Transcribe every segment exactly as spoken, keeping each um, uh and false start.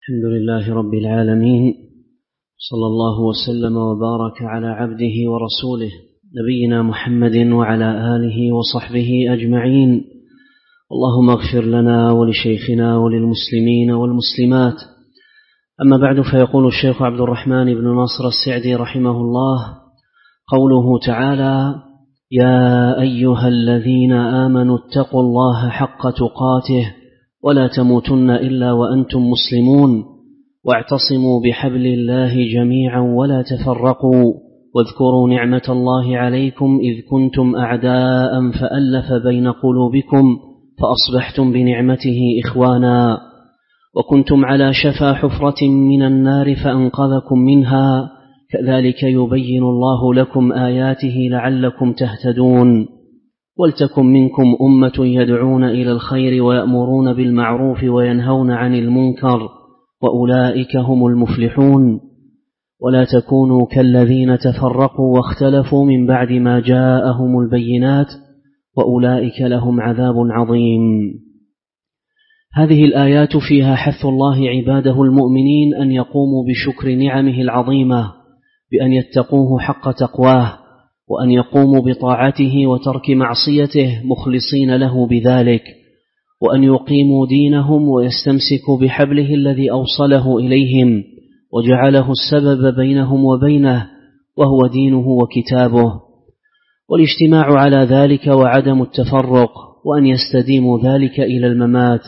الحمد لله رب العالمين، صلى الله وسلم وبارك على عبده ورسوله نبينا محمد وعلى آله وصحبه أجمعين. اللهم اغفر لنا ولشيخنا وللمسلمين والمسلمات. أما بعد، فيقول الشيخ عبد الرحمن بن ناصر السعدي رحمه الله: قوله تعالى: يا أيها الذين آمنوا اتقوا الله حق تقاته ولا تموتن إلا وأنتم مسلمون واعتصموا بحبل الله جميعا ولا تفرقوا واذكروا نعمة الله عليكم إذ كنتم أعداء فألف بين قلوبكم فأصبحتم بنعمته إخوانا وكنتم على شفا حفرة من النار فأنقذكم منها كذلك يبين الله لكم آياته لعلكم تهتدون. ولتكن منكم أمة يدعون إلى الخير ويأمرون بالمعروف وينهون عن المنكر وأولئك هم المفلحون. ولا تكونوا كالذين تفرقوا واختلفوا من بعد ما جاءهم البينات وأولئك لهم عذاب عظيم. هذه الآيات فيها حث الله عباده المؤمنين أن يقوموا بشكر نعمه العظيمة بأن يتقوه حق تقواه، وأن يقوموا بطاعته وترك معصيته مخلصين له بذلك، وأن يقيموا دينهم ويستمسكوا بحبله الذي أوصله إليهم وجعله السبب بينهم وبينه وهو دينه وكتابه، والاجتماع على ذلك وعدم التفرق، وأن يستديموا ذلك إلى الممات.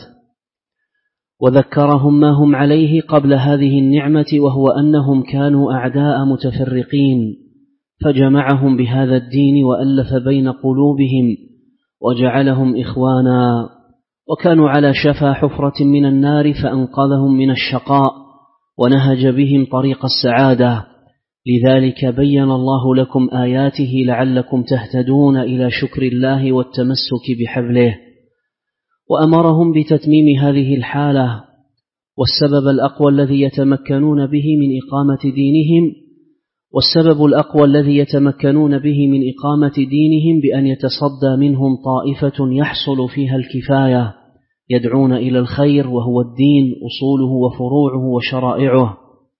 وذكرهم ما هم عليه قبل هذه النعمة، وهو أنهم كانوا أعداء متفرقين، فجمعهم بهذا الدين وألف بين قلوبهم وجعلهم إخوانا، وكانوا على شفا حفرة من النار فأنقذهم من الشقاء ونهج بهم طريق السعادة. لذلك بين الله لكم آياته لعلكم تهتدون إلى شكر الله والتمسك بحبله، وأمرهم بتتميم هذه الحالة. والسبب الأقوى الذي يتمكنون به من إقامة دينهم والسبب الأقوى الذي يتمكنون به من إقامة دينهم بأن يتصدى منهم طائفة يحصل فيها الكفاية، يدعون إلى الخير وهو الدين أصوله وفروعه وشرائعه،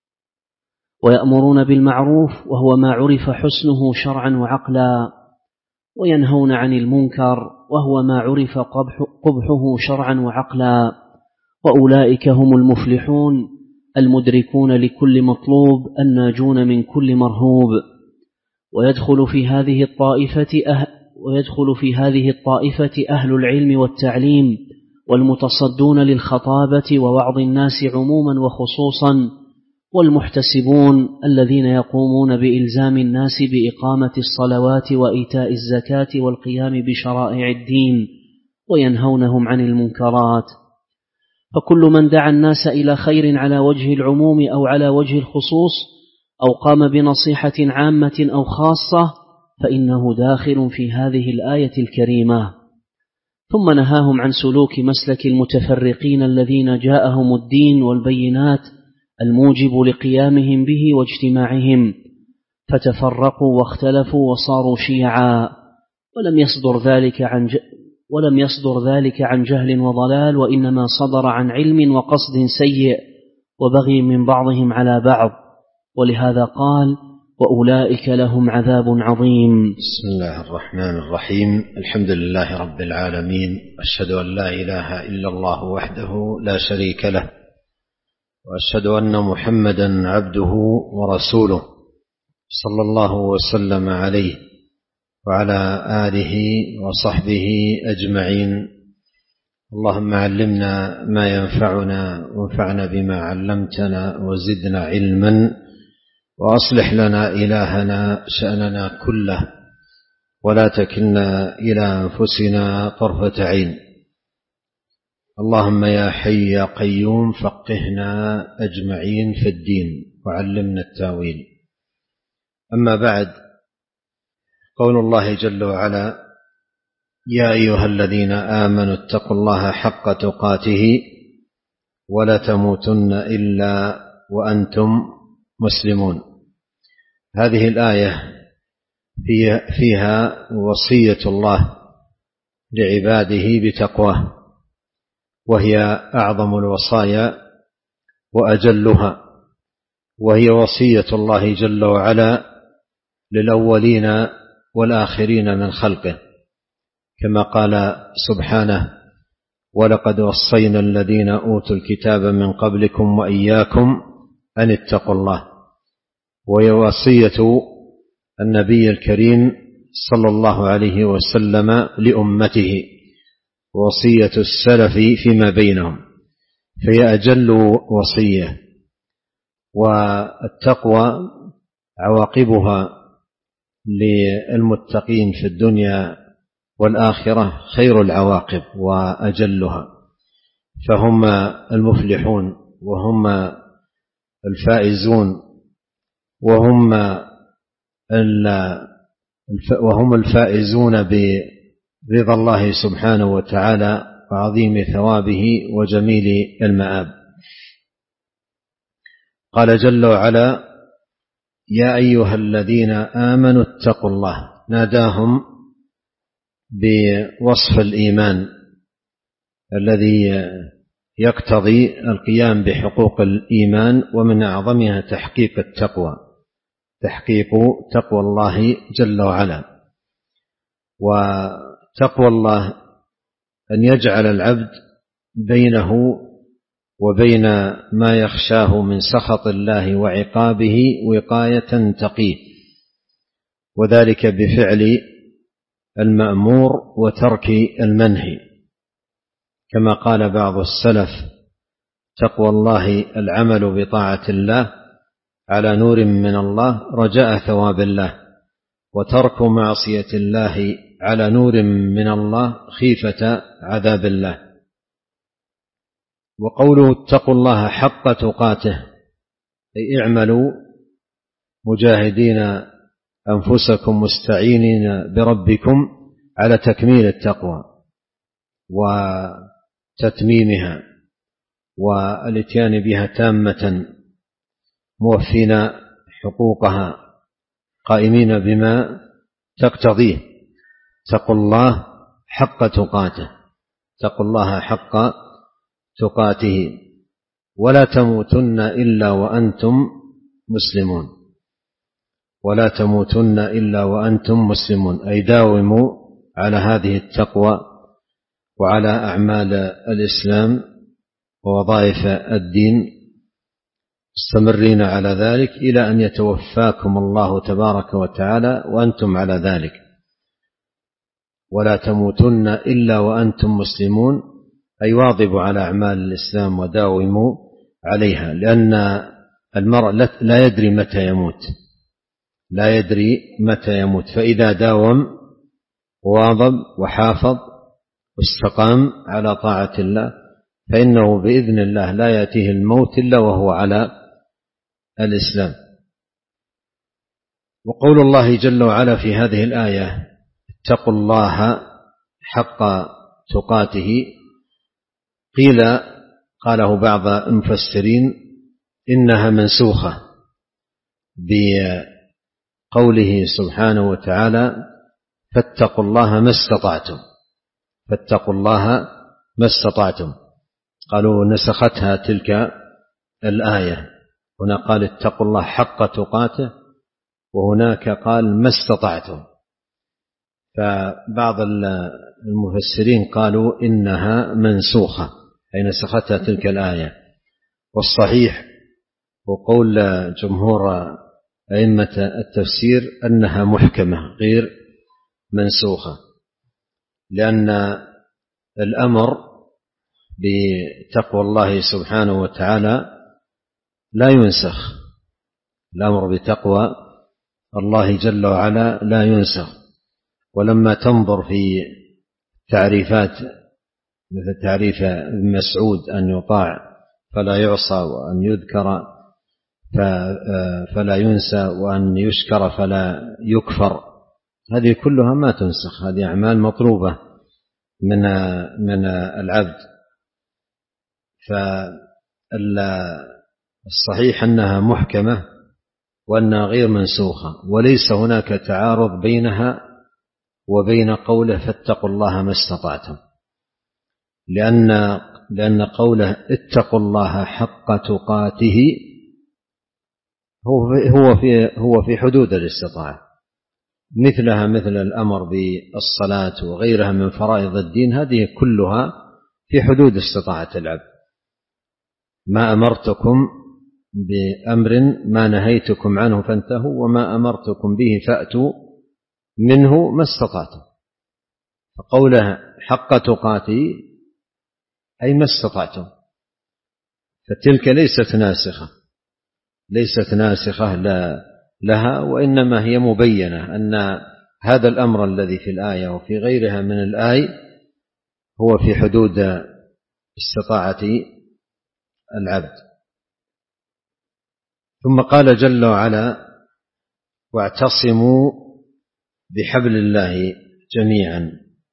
ويأمرون بالمعروف وهو ما عرف حسنه شرعا وعقلا، وينهون عن المنكر وهو ما عرف قبحه شرعا وعقلا، وأولئك هم المفلحون المدركون لكل مطلوب الناجون من كل مرهوب. ويدخل في هذه الطائفة أهل ويدخل في هذه الطائفة أهل العلم والتعليم والمتصدون للخطابة ووعظ الناس عموما وخصوصا، والمحتسبون الذين يقومون بإلزام الناس بإقامة الصلوات وإيتاء الزكاة والقيام بشرائع الدين وينهونهم عن المنكرات. فكل من دعا الناس إلى خير على وجه العموم أو على وجه الخصوص أو قام بنصيحة عامة أو خاصة فإنه داخل في هذه الآية الكريمة. ثم نهاهم عن سلوك مسلك المتفرقين الذين جاءهم الدين والبينات الموجب لقيامهم به واجتماعهم، فتفرقوا واختلفوا وصاروا شيعا، ولم يصدر ذلك عن ج... ولم يصدر ذلك عن جهل وضلال، وإنما صدر عن علم وقصد سيء وبغي من بعضهم على بعض. ولهذا قال: وأولئك لهم عذاب عظيم. بسم الله الرحمن الرحيم. الحمد لله رب العالمين، أشهد أن لا إله إلا الله وحده لا شريك له، وأشهد أن محمدا عبده ورسوله صلى الله وسلم عليه وعلى آله وصحبه أجمعين. اللهم علمنا ما ينفعنا وانفعنا بما علمتنا وزدنا علما، وأصلح لنا إلهنا شأننا كله، ولا تكلنا إلى أنفسنا طرفة عين. اللهم يا حي يا قيوم فقهنا أجمعين في الدين وعلمنا التاويل. أما بعد، قول الله جل وعلا: يا أيها الذين آمنوا اتقوا الله حق تقاته ولا تموتن إلا وأنتم مسلمون. هذه الآية فيها وصية الله لعباده بتقواه، وهي أعظم الوصايا وأجلها، وهي وصية الله جل وعلا للأولين والآخرين من خلقه، كما قال سبحانه: ولقد وصينا الذين أوتوا الكتاب من قبلكم وإياكم أن اتقوا الله. وهي وصية النبي الكريم صلى الله عليه وسلم لأمته، وصية السلف فيما بينهم، فهي أجل وصية. والتقوى عواقبها للمتقين في الدنيا والآخرة خير العواقب وأجلها، فهم المفلحون وهم الفائزون وهم وهم الفائزون برضا الله سبحانه وتعالى وعظيم ثوابه وجميل المآب. قال جل وعلا: يا أيها الذين آمنوا اتقوا الله، ناداهم بوصف الإيمان الذي يقتضي القيام بحقوق الإيمان، ومن أعظمها تحقيق التقوى، تحقيق تقوى الله جل وعلا. وتقوى الله أن يجعل العبد بينه وبين ما يخشاه من سخط الله وعقابه وقاية تقيه، وذلك بفعل المأمور وترك المنهي، كما قال بعض السلف: تقوى الله العمل بطاعة الله على نور من الله رجاء ثواب الله، وترك معصية الله على نور من الله خيفة عذاب الله. وقوله اتقوا الله حق تقاته، أي اعملوا مجاهدين أنفسكم مستعينين بربكم على تكميل التقوى وتتميمها والاتيان بها تامة، موفين حقوقها، قائمين بما تقتضيه. اتقوا الله حق تقاته، اتقوا الله حق تقاته، ولا تموتن إلا وأنتم مسلمون، ولا تموتن إلا وأنتم مسلمون، أي داوموا على هذه التقوى وعلى أعمال الإسلام ووظائف الدين، مستمرين على ذلك إلى أن يتوفاكم الله تبارك وتعالى وأنتم على ذلك. ولا تموتن إلا وأنتم مسلمون، أي واظبوا على أعمال الإسلام وداوموا عليها، لأن المرء لا يدري متى يموت، لا يدري متى يموت، فإذا داوم وواظب وحافظ واستقام على طاعة الله فإنه بإذن الله لا يأتيه الموت إلا وهو على الإسلام. وقول الله جل وعلا في هذه الآية: اتقوا الله حق تقاته، قيل قاله بعض المفسرين إنها منسوخة بقوله سبحانه وتعالى: فاتقوا الله ما استطعتم، فاتقوا الله ما استطعتم. قالوا نسختها تلك الآية، هنا قال اتقوا الله حق تقاته، وهناك قال ما استطعتم. فبعض المفسرين قالوا إنها منسوخة، أي نسختها تلك الآية. والصحيح وقول جمهور أئمة التفسير أنها محكمة غير منسوخة، لأن الأمر بتقوى الله سبحانه وتعالى لا ينسخ، الأمر بتقوى الله جل وعلا لا ينسخ. ولما تنظر في تعريفات مثل تعريف ابن مسعود أن يطاع فلا يعصى، وأن يذكر فلا ينسى، وأن يشكر فلا يكفر، هذه كلها ما تنسخ، هذه أعمال مطلوبة من من العبد. فالصحيح أنها محكمة وأنها غير منسوخة، وليس هناك تعارض بينها وبين قوله فاتقوا الله ما استطعتم، لأن لأن قوله اتقوا الله حق تقاته هو في هو في حدود الاستطاعة، مثلها مثل الأمر بالصلاة وغيرها من فرائض الدين، هذه كلها في حدود استطاعة العبد. ما أمرتكم بأمر ما نهيتكم عنه فانتهوا، وما أمرتكم به فأتوا منه ما استطعتم. فقوله حق تقاته أي ما استطعتم، فتلك ليست ناسخة ليست ناسخة لها، وإنما هي مبينة أن هذا الأمر الذي في الآية وفي غيرها من الآية هو في حدود استطاعة العبد. ثم قال جل وعلا واعتصموا بحبل الله جميعا.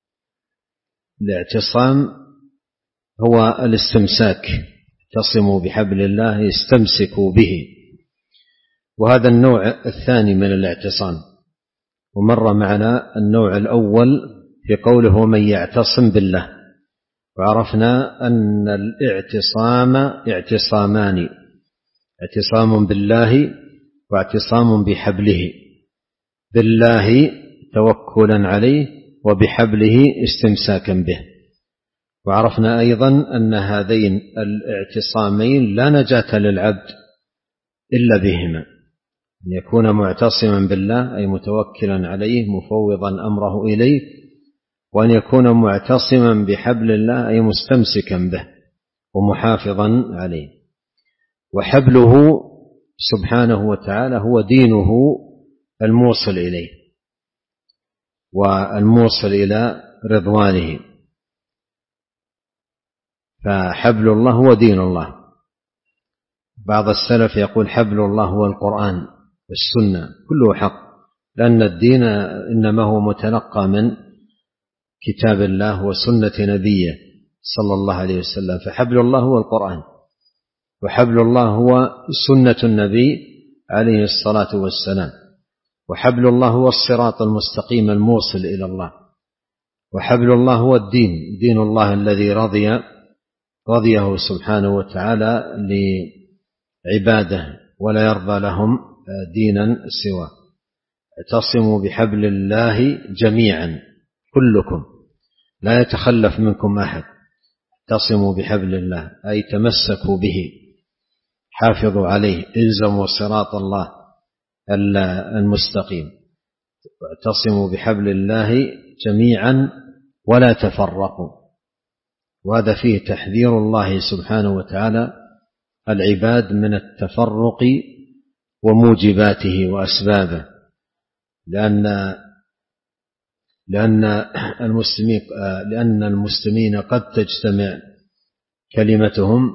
الاعتصام هو الاستمساك، اعتصموا بحبل الله استمسكوا به، وهذا النوع الثاني من الاعتصام. ومر معنا النوع الأول في قوله ومن يعتصم بالله، وعرفنا أن الاعتصام اعتصامان، اعتصام بالله واعتصام بحبله، بالله توكلا عليه وبحبله استمساكا به. وعرفنا أيضا أن هذين الاعتصامين لا نجاة للعبد إلا بهما، أن يكون معتصما بالله أي متوكلا عليه مفوضا أمره إليه، وأن يكون معتصما بحبل الله أي مستمسكا به ومحافظا عليه. وحبله سبحانه وتعالى هو دينه الموصل إليه والموصل إلى رضوانه، فحبل الله هو دين الله. بعض السلف يقول حبل الله هو القرآن والسنة كله حق، لأن الدين إنما هو متلقى من كتاب الله وسنة نبيه صلى الله عليه وسلم، فحبل الله هو القرآن، وحبل الله هو سنة النبي عليه الصلاة والسلام، وحبل الله هو الصراط المستقيم الموصل إلى الله، وحبل الله هو الدين، دين الله الذي رضي رضيه سبحانه وتعالى لعباده ولا يرضى لهم دينا سواه. اعتصموا بحبل الله جميعا كلكم لا يتخلف منكم أحد، اعتصموا بحبل الله أي تمسكوا به، حافظوا عليه، الزموا صراط الله المستقيم. اعتصموا بحبل الله جميعا ولا تفرقوا، وهذا فيه تحذير الله سبحانه وتعالى العباد من التفرق وموجباته وأسبابه، لأن لأن المسلمين لأن المسلمين قد تجتمع كلمتهم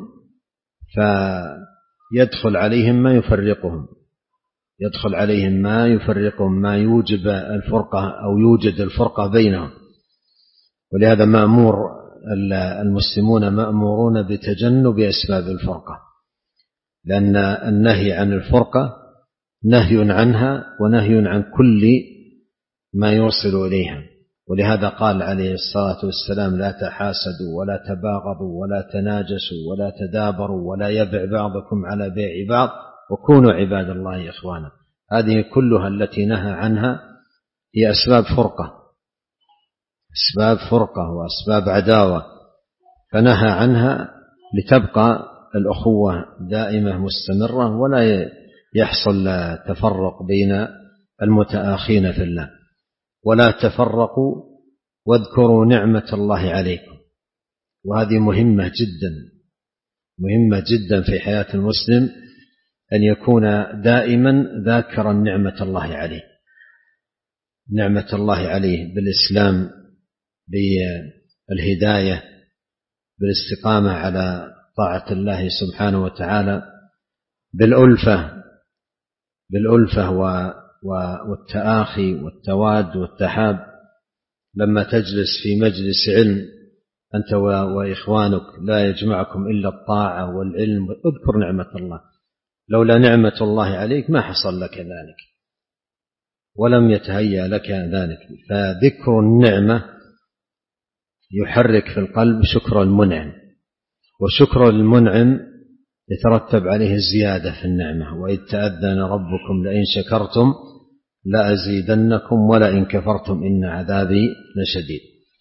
فيدخل عليهم ما يفرقهم يدخل عليهم ما يفرقهم ما يوجب الفرقة أو يوجد الفرقة بينهم. ولهذا مأمور المسلمون مأمورون بتجنب أسباب الفرقة، لأن النهي عن الفرقة نهي عنها ونهي عن كل ما يوصل إليها. ولهذا قال عليه الصلاة والسلام لا تحاسدوا ولا تباغضوا ولا تناجسوا ولا تدابروا ولا يبع بعضكم على بيع بعض وكونوا عباد الله إخوانا. هذه كلها التي نهى عنها هي أسباب فرقة أسباب فرقة وأسباب عداوة، فنهى عنها لتبقى الأخوة دائمة مستمرة ولا يحصل تفرق بين المتآخين في الله. ولا تفرقوا واذكروا نعمة الله عليكم، وهذه مهمة جدا مهمة جدا في حياة المسلم أن يكون دائما ذاكرا نعمة الله عليه نعمة الله عليه بالإسلام، بالهداية، بالاستقامة على طاعة الله سبحانه وتعالى، بالألفة بالألفة والتآخي والتواد والتحاب. لما تجلس في مجلس علم أنت وإخوانك لا يجمعكم إلا الطاعة والعلم، اذكر نعمة الله. لولا نعمة الله عليك ما حصل لك ذلك ولم يتهيأ لك ذلك. فذكر النعمة يحرك في القلب شكر المنعم، وشكر المنعم يترتب عليه الزيادة في النعمة. وإذ تأذن ربكم لئن شكرتم لأزيدنكم ولئن كفرتم إن عذابي لشديد.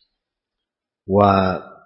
وتجد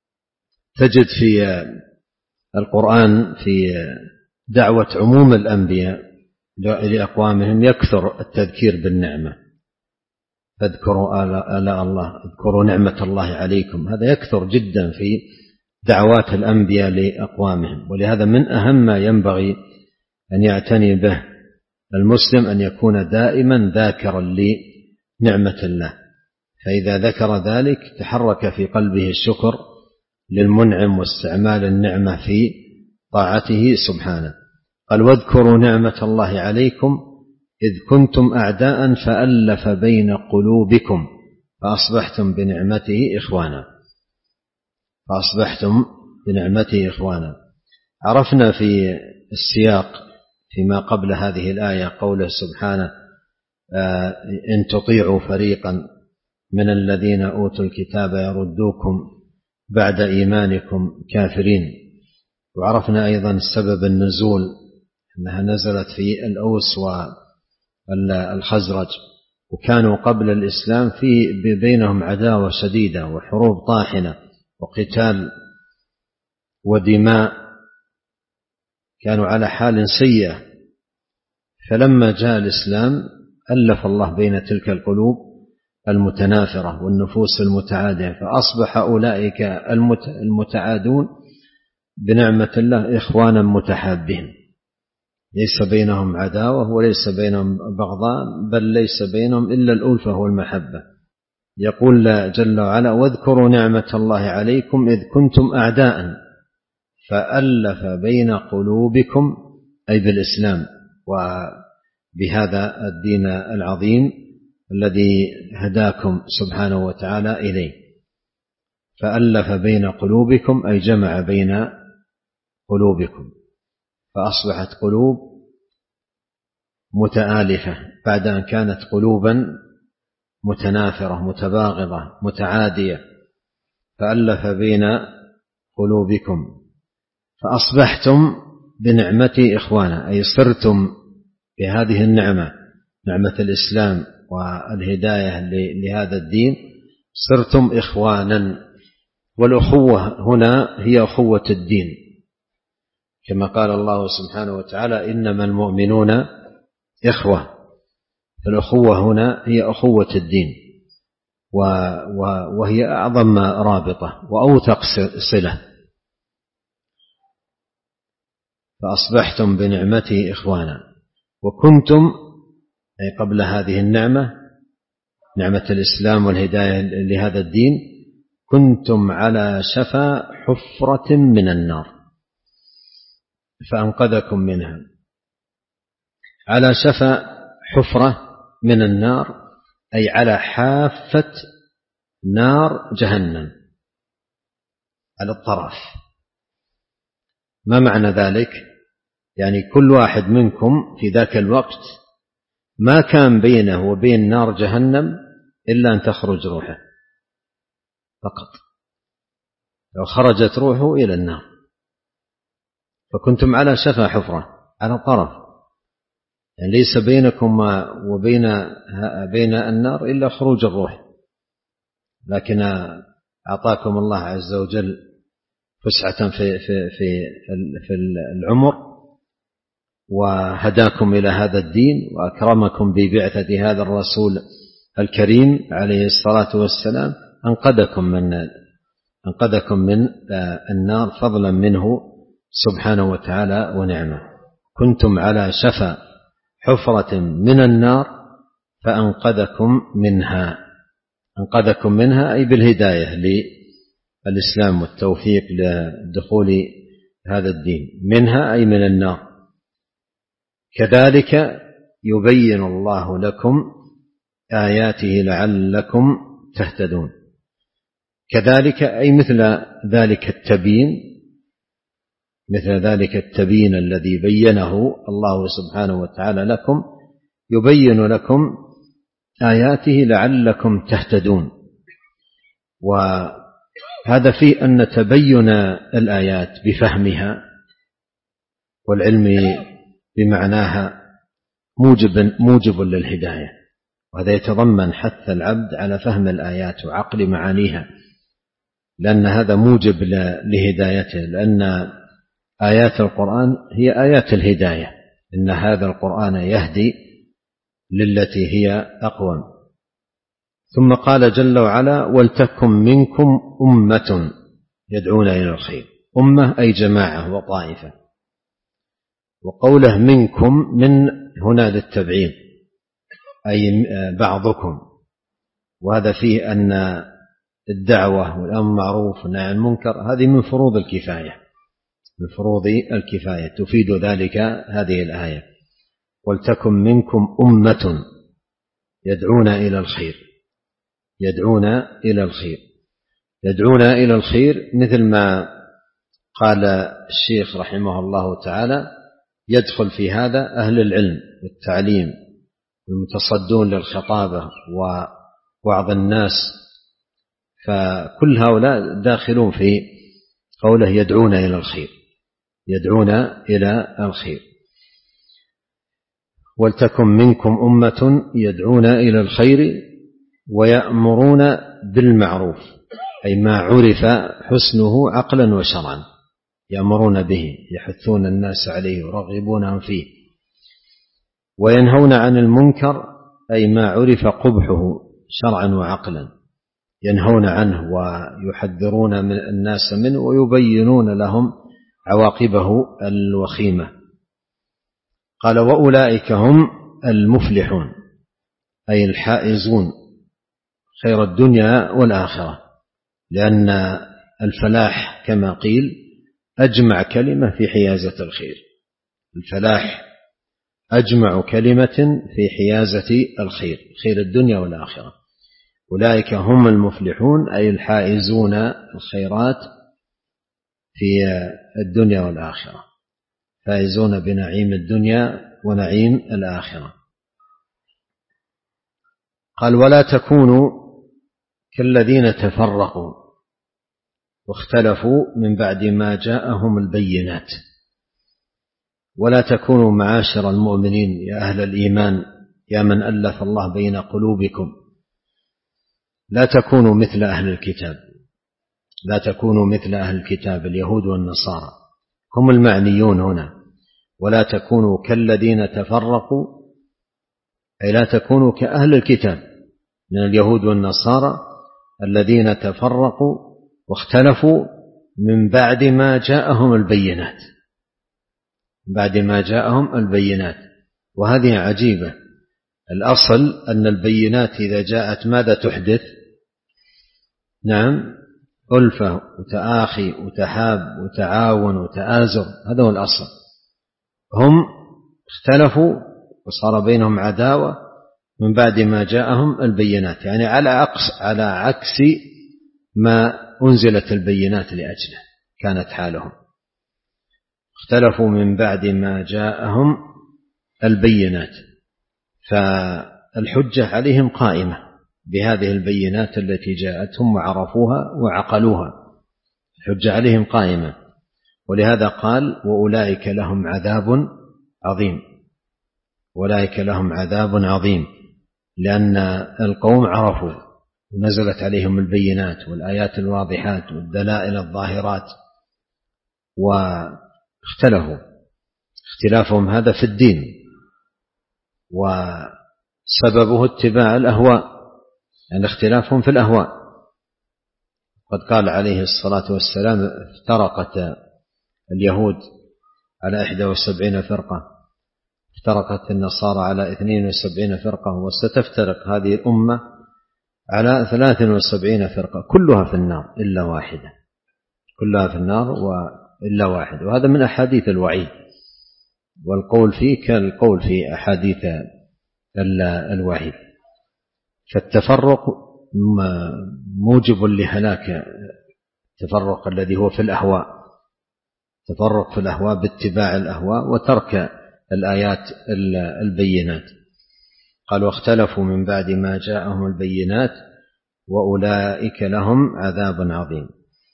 في القرآن في دعوة عموم الأنبياء لأقوامهم يكثر التذكير بالنعمة، فاذكروا آلاء الله، اذكروا نعمة الله عليكم. هذا يكثر جدا في دعوات الأنبياء لأقوامهم. ولهذا من أهم ما ينبغي أن يعتني به المسلم أن يكون دائما ذاكرا لنعمة الله، فإذا ذكر ذلك تحرك في قلبه الشكر للمنعم واستعمال النعمة في طاعته سبحانه. قال واذكروا نعمة الله عليكم إذ كنتم أعداء فألف بين قلوبكم فأصبحتم بنعمته إخوانا فأصبحتم بنعمته إخوانا. عرفنا في السياق فيما قبل هذه الآية قوله سبحانه إن تطيعوا فريقا من الذين أوتوا الكتاب يردوكم بعد إيمانكم كافرين. وعرفنا أيضا سبب النزول أنها نزلت في الأوس والخزرج، وكانوا قبل الإسلام في بينهم عداوة شديدة وحروب طاحنة وقتال ودماء، كانوا على حال سيئة. فلما جاء الإسلام ألف الله بين تلك القلوب المتنافرة والنفوس المتعادية، فأصبح أولئك المتعادون بنعمة الله إخوانا متحابين، ليس بينهم عداوة وليس بينهم بغضاء، بل ليس بينهم إلا الألفة والمحبة. يقول جل وعلا واذكروا نعمة الله عليكم إذ كنتم أعداء فألف بين قلوبكم، أي بالإسلام وبهذا الدين العظيم الذي هداكم سبحانه وتعالى إليه. فألف بين قلوبكم أي جمع بين قلوبكم، فأصبحت قلوب متآلفة بعد أن كانت قلوبا متنافرة متباغضة متعادية. فألف بين قلوبكم فأصبحتم بنعمتي إخوانا، أي صرتم بهذه النعمة، نعمة الإسلام والهداية لهذا الدين، صرتم إخوانا. والأخوة هنا هي أخوة الدين، كما قال الله سبحانه وتعالى إنما المؤمنون إخوة. الأخوة هنا هي أخوة الدين، وهي أعظم رابطة وأوثق صلة. فأصبحتم بنعمتي إخوانا وكنتم، أي قبل هذه النعمة نعمة الإسلام والهداية لهذا الدين، كنتم على شفا حفرة من النار فأنقذكم منها. على شفا حفرة من النار أي على حافة نار جهنم، على الطرف. ما معنى ذلك؟ يعني كل واحد منكم في ذاك الوقت ما كان بينه وبين نار جهنم إلا أن تخرج روحه فقط، لو خرجت روحه إلى النار. فكنتم على شفا حفرة، على طرف، يعني ليس بينكم وبين بين النار إلا خروج الروح، لكن أعطاكم الله عز وجل فسعة في في في في العمر وهداكم إلى هذا الدين وأكرمكم ببعثة هذا الرسول الكريم عليه الصلاة والسلام، أنقذكم من أنقذكم من النار فضلا منه سبحانه وتعالى ونعمه. كنتم على شفا حفرة من النار فأنقذكم منها، أنقذكم منها أي بالهداية للإسلام والتوفيق لدخول هذا الدين، منها أي من النار. كذلك يبين الله لكم آياته لعلكم تهتدون. كذلك أي مثل ذلك التبيين، مثل ذلك التبيين الذي بينه الله سبحانه وتعالى لكم، يبين لكم آياته لعلكم تهتدون. هذا فيه أن تبين الآيات بفهمها والعلم بمعناها موجب, موجب للهداية، وهذا يتضمن حث العبد على فهم الآيات وعقل معانيها، لأن هذا موجب لهدايته، لأن آيات القرآن هي آيات الهداية، إن هذا القرآن يهدي للتي هي أقوم. ثم قال جل وعلا: ولتكن منكم أمة يدعون إلى الخير. أمة أي جماعة وطائفة، وقوله منكم من هنا للتبعيض أي بعضكم، وهذا فيه أن الدعوة والأمر بالمعروف والنهي عن المنكر هذه من فروض الكفاية، من فروض الكفاية تفيد ذلك هذه الآية: ولتكن منكم أمة يدعون إلى الخير. يدعون إلى الخير يدعون إلى الخير مثل ما قال الشيخ رحمه الله تعالى: يدخل في هذا أهل العلم والتعليم المتصدون للخطابة ووعظ الناس، فكل هؤلاء داخلون في قوله يدعون إلى الخير. يدعون إلى الخير. ولتكن منكم أمة يدعون إلى الخير ويأمرون بالمعروف، أي ما عرف حسنه عقلا وشرعا، يأمرون به، يحثون الناس عليه يرغبونهم فيه. وينهون عن المنكر، أي ما عرف قبحه شرعا وعقلا، ينهون عنه ويحذرون من الناس منه ويبينون لهم عواقبه الوخيمة. قال: وأولئك هم المفلحون، أي الحائزون خير الدنيا والآخرة، لأن الفلاح كما قيل أجمع كلمة في حيازة الخير. الفلاح أجمع كلمة في حيازة الخير، خير الدنيا والآخرة. أولئك هم المفلحون، أي الحائزون الخيرات في الدنيا والآخرة، فائزون بنعيم الدنيا ونعيم الآخرة. قال: ولا تكونوا كالذين تفرقوا واختلفوا من بعد ما جاءهم البينات. ولا تكونوا معاشر المؤمنين يا أهل الإيمان، يا من ألف الله بين قلوبكم، لا تكونوا مثل أهل الكتاب. لا تكونوا مثل أهل الكتاب اليهود والنصارى، هم المعنيون هنا. ولا تكونوا كالذين تفرقوا، أي لا تكونوا كأهل الكتاب من اليهود والنصارى الذين تفرقوا واختلفوا من بعد ما جاءهم البينات. بعد ما جاءهم البينات، وهذه عجيبة. الأصل أن البينات إذا جاءت ماذا تحدث؟ نعم، ألفة وتآخي وتحاب وتعاون وتآزر، هذا هو الأصل. هم اختلفوا وصار بينهم عداوة من بعد ما جاءهم البينات، يعني على عكس على عكس ما أنزلت البينات لأجله كانت حالهم. اختلفوا من بعد ما جاءهم البينات، فالحجة عليهم قائمة بهذه البينات التي جاءتهم وعرفوها وعقلوها، الحجة عليهم قائمة. ولهذا قال: وأولئك لهم عذاب عظيم. أولئك لهم عذاب عظيم، لأن القوم عرفوا ونزلت عليهم البينات والآيات الواضحات والدلائل الظاهرات، واختلفوا. اختلافهم هذا في الدين، وسببه اتباع الأهواء، يعني اختلافهم في الأهواء. قد قال عليه الصلاة والسلام: افترقت اليهود على إحدى وسبعين فرقة، افترقت النصارى على اثنين وسبعين فرقة، وستفترق هذه الأمة على ثلاث وسبعين فرقة كلها في النار إلا واحدة، كلها في النار إلا واحدة. وهذا من أحاديث الوعيد، والقول فيه كالقول في أحاديث الوعيد. فالتفرق موجب لهلاك، التفرق الذي هو في الأهواء، تفرق في الأهواء باتباع الأهواء وترك الآيات البينات. قال: واختلفوا من بعد ما جاءهم البينات وأولئك لهم عذاب عظيم.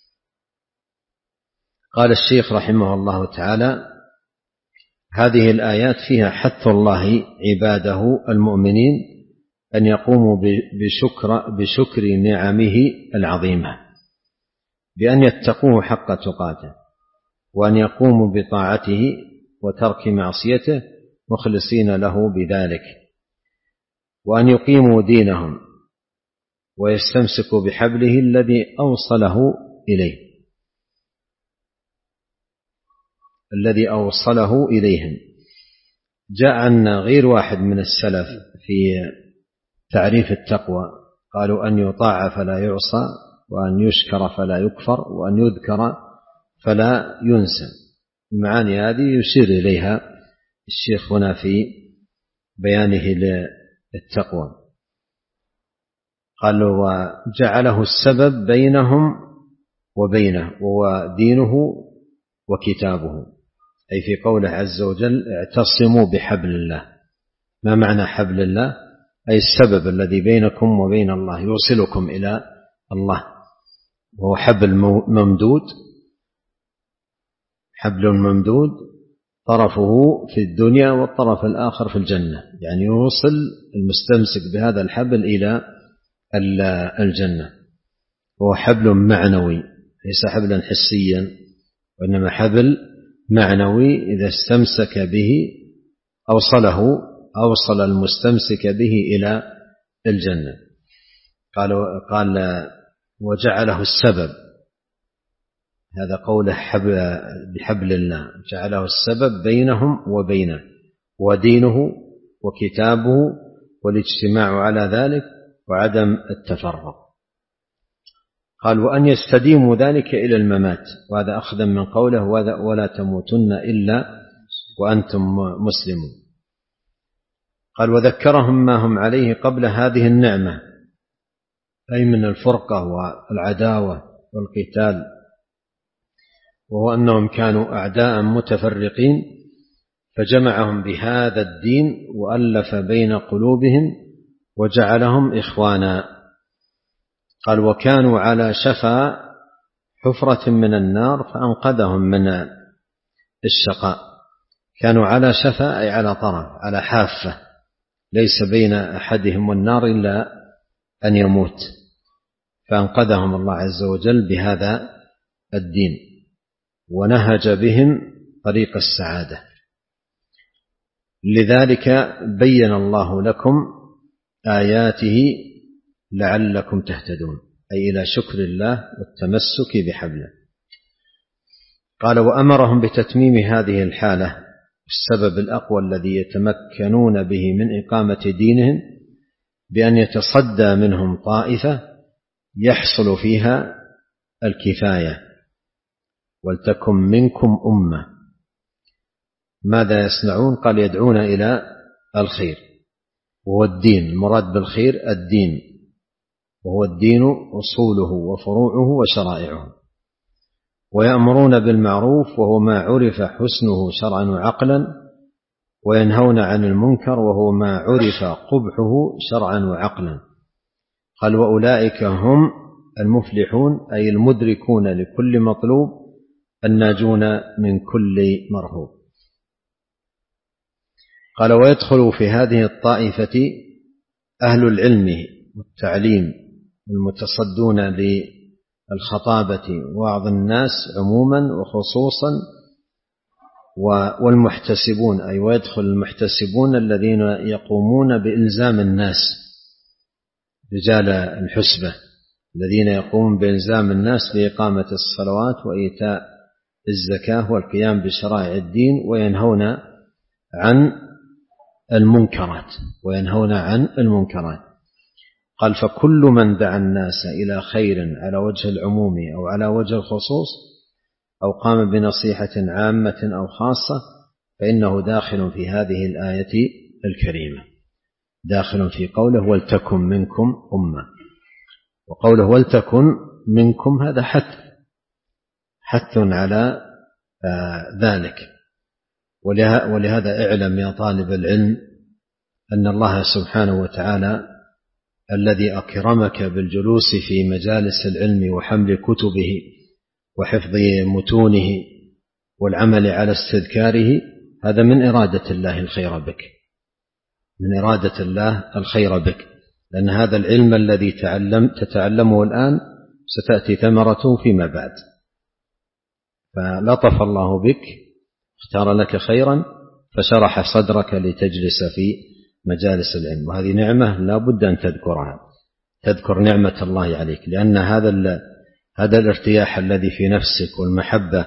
قال الشيخ رحمه الله تعالى: هذه الآيات فيها حث الله عباده المؤمنين أن يقوموا بشكر, بشكر نعمه العظيمة، بأن يتقوه حق تقاته، وأن يقوموا بطاعته وترك معصيته مخلصين له بذلك، وأن يقيموا دينهم ويستمسكوا بحبله الذي أوصله إليه الذي أوصله إليهم. جاء عنا غير واحد من السلف في تعريف التقوى، قالوا أن يطاع فلا يعصى، وأن يشكر فلا يكفر، وأن يذكر فلا ينسى. المعاني هذه يشير إليها الشيخ هنا في بيانه للتقوى. قال: وجعله السبب بينهم وبينه وهو دينه وكتابه، أي في قوله عز وجل: اعتصموا بحبل الله. ما معنى حبل الله؟ أي السبب الذي بينكم وبين الله يوصلكم إلى الله، وهو حبل ممدود، حبل ممدود طرفه في الدنيا والطرف الآخر في الجنة، يعني يوصل المستمسك بهذا الحبل إلى الجنة. وهو حبل معنوي ليس حبلا حسيا، وإنما حبل معنوي إذا استمسك به أوصله أوصل المستمسك به إلى الجنة. قال قال وجعله السبب، هذا قوله بحبل الله، جعله السبب بينهم وبينه، ودينه وكتابه، والاجتماع على ذلك وعدم التفرق. قال: وأن يستديموا ذلك إلى الممات، وهذا أخذا من قوله: ولا تموتن إلا وأنتم مسلمون. قال: وذكرهم ما هم عليه قبل هذه النعمة، أي من الفرقة والعداوة والقتال، وهو أنهم كانوا أعداء متفرقين، فجمعهم بهذا الدين وألف بين قلوبهم وجعلهم إخوانا. قال: وكانوا على شفا حفرة من النار فأنقذهم من الشقاء. كانوا على شفا أي على طرف، على حافة، ليس بين أحدهم والنار إلا أن يموت، فأنقذهم الله عز وجل بهذا الدين ونهج بهم طريق السعادة. لذلك بين الله لكم آياته لعلكم تهتدون، أي إلى شكر الله والتمسك بحبله. قال: وأمرهم بتتميم هذه الحالة، السبب الأقوى الذي يتمكنون به من إقامة دينهم، بأن يتصدى منهم طائفة يحصل فيها الكفاية. ولتكن منكم أمة. ماذا يصنعون؟ قال: يدعون إلى الخير، وهو الدين. المراد بالخير الدين، وهو الدين أصوله وفروعه وشرائعه. ويأمرون بالمعروف، وهو ما عرف حسنه شرعا وعقلا، وينهون عن المنكر، وهو ما عرف قبحه شرعا وعقلا. قال: وأولئك هم المفلحون، أي المدركون لكل مطلوب، الناجون من كل مرهوب. قال: ويدخل في هذه الطائفة أهل العلم والتعليم المتصدون للخطابة ووعظ الناس عموما وخصوصا، والمحتسبون، أي ويدخل المحتسبون الذين يقومون بإلزام الناس، رجال الحسبة الذين يقومون بإلزام الناس بإقامة الصلوات وإيتاء الزكاة والقيام بشرائع الدين، وينهون عن المنكرات وينهون عن المنكرات. قال: فكل من دعا الناس إلى خير على وجه العموم أو على وجه الخصوص، أو قام بنصيحة عامة أو خاصة، فإنه داخل في هذه الآية الكريمة، داخل في قوله: ولتكن منكم أمة. وقوله ولتكن منكم هذا حث حث على ذلك. ولهذا اعلم يا طالب العلم أن الله سبحانه وتعالى الذي أكرمك بالجلوس في مجالس العلم وحمل كتبه وحفظ متونه والعمل على استذكاره، هذا من إرادة الله الخير بك، من إرادة الله الخير بك، لأن هذا العلم الذي تعلم تتعلمه الآن ستأتي ثمرته فيما بعد. فلطف الله بك، اختار لك خيرا فشرح صدرك لتجلس في مجالس العلم، وهذه نعمة لا بد أن تذكرها، تذكر نعمة الله عليك، لأن هذا هذا الارتياح الذي في نفسك والمحبة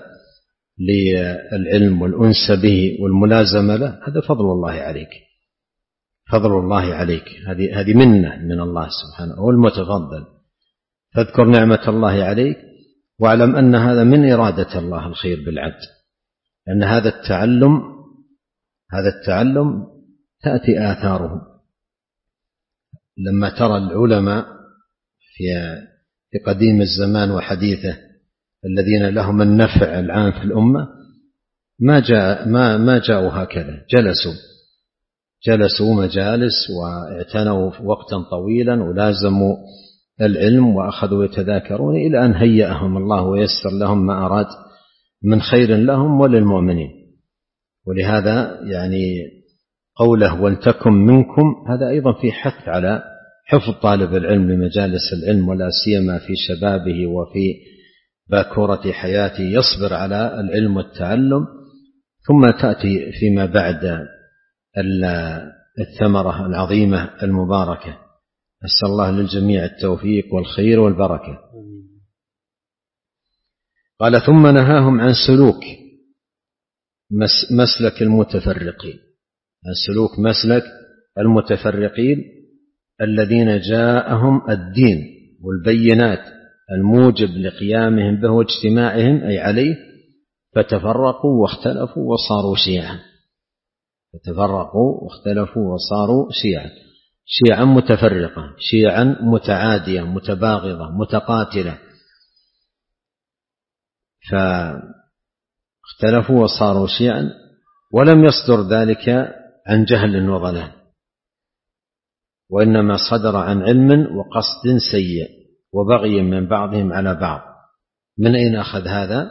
للعلم والأنس به والملازمة له، هذا فضل الله عليك، فضل الله عليك، هذه هذه منة من الله سبحانه، هو المتفضل. فاذكر نعمة الله عليك واعلم أن هذا من إرادة الله الخير بالعبد، لأن هذا التعلم هذا التعلم تأتي آثاره. لما ترى العلماء في في قديم الزمان وحديثه الذين لهم النفع العام في الأمة ما جاء ما ما جاءوا هكذا، جلسوا جلسوا مجالس واعتنوا وقتا طويلا ولازموا العلم وأخذوا يتذاكرون إلى أن هيأهم الله ويسر لهم ما أراد من خير لهم وللمؤمنين. ولهذا يعني قوله ولتكن منكم، هذا أيضا في حث على حفظ طالب العلم لمجالس العلم، ولا سيما في شبابه وفي باكورة حياته، يصبر على العلم والتعلم، ثم تأتي فيما بعد الثمرة العظيمة المباركة. أسأل الله للجميع التوفيق والخير والبركة. قال ثم نهاهم عن سلوك مسلك المتفرقين، عن سلوك مسلك المتفرقين الذين جاءهم الدين والبينات الموجب لقيامهم به واجتماعهم أي عليه، فتفرقوا واختلفوا وصاروا شيعا، فتفرقوا واختلفوا وصاروا شيعا، شيعا متفرقة، شيعا متعادية متباغضة متقاتلة، فاختلفوا وصاروا شيعا، ولم يصدر ذلك عن جهل وضلال، وإنما صدر عن علم وقصد سيء وبغي من بعضهم على بعض. من أين أخذ هذا؟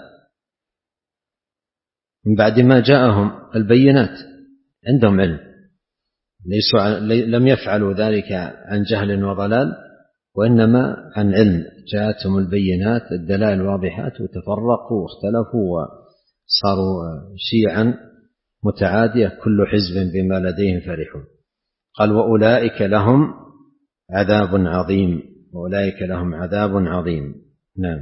من بعد ما جاءهم البينات، عندهم علم، ليسوا لم يفعلوا ذلك عن جهل وضلال، وإنما عن علم، جاءتهم البينات الدلائل الواضحات وتفرقوا واختلفوا وصاروا شيعا متعادية، كل حزب بما لديهم فرحون. قال وأولئك لهم عذاب عظيم، وأولئك لهم عذاب عظيم. نعم.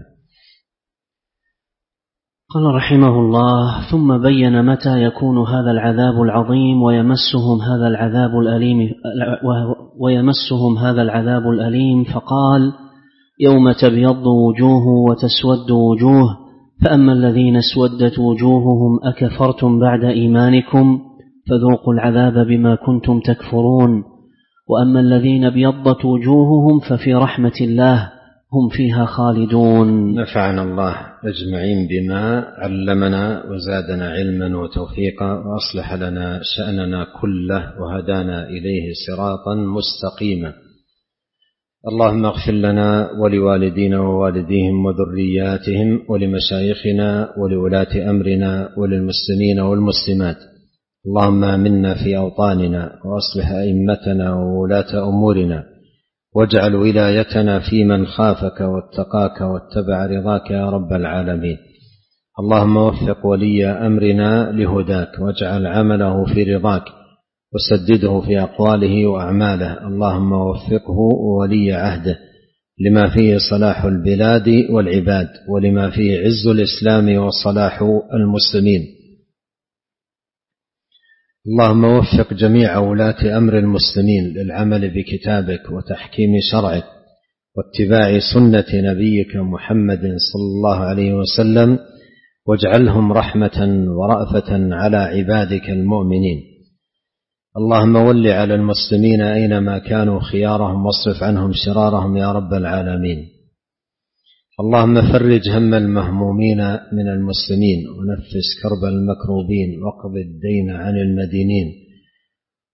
قال رحمه الله ثم بين متى يكون هذا العذاب العظيم ويمسهم هذا العذاب الأليم ويمسهم هذا العذاب الأليم فقال يوم تبيض وجوه وتسود وجوه، فأما الذين اسودت وجوههم أكفرتم بعد إيمانكم فذوقوا العذاب بما كنتم تكفرون، وأما الذين ابيضت وجوههم ففي رحمة الله هم فيها خالدون. نفعنا الله أجمعين بما علمنا وزادنا علما وتوفيقا، وأصلح لنا شأننا كله وهدانا إليه صراطا مستقيما. اللهم اغفر لنا ولوالدينا ووالديهم وذرياتهم ولمشايخنا ولولاة أمرنا وللمسلمين والمسلمات. اللهم آمنا في أوطاننا وأصلح أئمتنا وولاة أمورنا، واجعل ولايتنا في من خافك واتقاك واتبع رضاك يا رب العالمين. اللهم وفق ولي أمرنا لهداك، واجعل عمله في رضاك، وسدده في أقواله وأعماله. اللهم وفقه وولي عهده لما فيه صلاح البلاد والعباد، ولما فيه عز الإسلام وصلاح المسلمين. اللهم وفق جميع ولاة أمر المسلمين للعمل بكتابك وتحكيم شرعك واتباع سنة نبيك محمد صلى الله عليه وسلم، واجعلهم رحمة ورأفة على عبادك المؤمنين. اللهم ول على المسلمين أينما كانوا خيارهم، واصرف عنهم شرارهم يا رب العالمين. اللهم فرج هم المهمومين من المسلمين، ونفس كرب المكروبين، واقض الدين عن المدينين،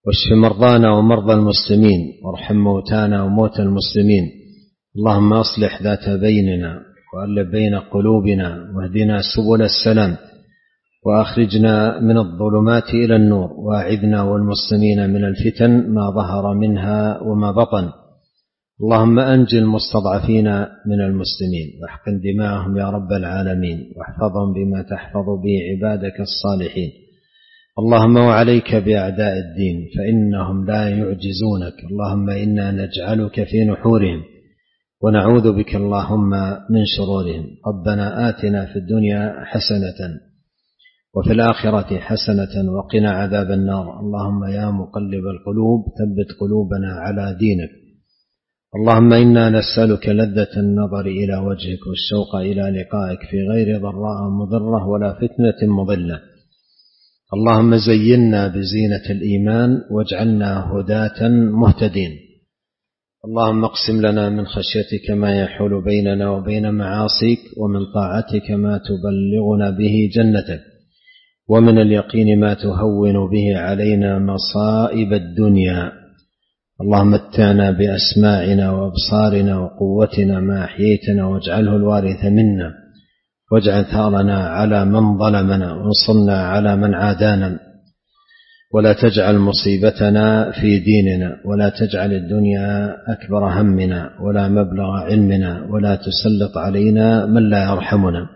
واشف مرضانا ومرضى المسلمين، وارحم موتانا وموتى المسلمين. اللهم أصلح ذات بيننا وألف بين قلوبنا، واهدنا سبل السلام، وأخرجنا من الظلمات إلى النور، وأعذنا والمسلمين من الفتن ما ظهر منها وما بطن. اللهم أنجِ المستضعفين من المسلمين، واحقن دماءهم يا رب العالمين، واحفظهم بما تحفظ به عبادك الصالحين. اللهم وعليك بأعداء الدين فإنهم لا يعجزونك. اللهم إنا نجعلك في نحورهم ونعوذ بك اللهم من شرورهم. ربنا آتنا في الدنيا حسنة وفي الآخرة حسنة وقنا عذاب النار. اللهم يا مقلب القلوب ثبت قلوبنا على دينك. اللهم إنا نسألك لذة النظر إلى وجهك والشوق إلى لقائك في غير ضراء مضرة ولا فتنة مضلة. اللهم زينا بزينة الإيمان واجعلنا هداة مهتدين. اللهم اقسم لنا من خشيتك ما يحول بيننا وبين معاصيك، ومن طاعتك ما تبلغنا به جنتك، ومن اليقين ما تهون به علينا مصائب الدنيا. اللهم متعنا بأسماعنا وأبصارنا وقوتنا ما أحييتنا، واجعله الوارث منا، واجعل ثارنا على من ظلمنا، وانصرنا على من عادانا، ولا تجعل مصيبتنا في ديننا، ولا تجعل الدنيا أكبر همنا ولا مبلغ علمنا، ولا تسلط علينا من لا يرحمنا.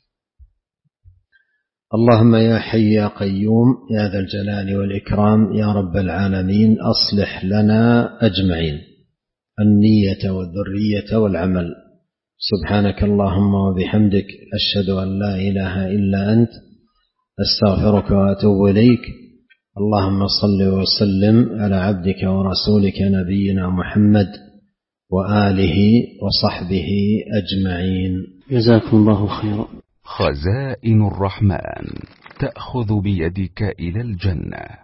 اللهم يا حي يا قيوم يا ذا الجلال والإكرام يا رب العالمين، أصلح لنا أجمعين النية والذرية والعمل. سبحانك اللهم وبحمدك، أشهد أن لا إله إلا أنت، أستغفرك وأتوب إليك. اللهم صل وسلم على عبدك ورسولك نبينا محمد وآله وصحبه أجمعين. جزاكم الله خيرا. خزائن الرحمن تأخذ بيدك إلى الجنة.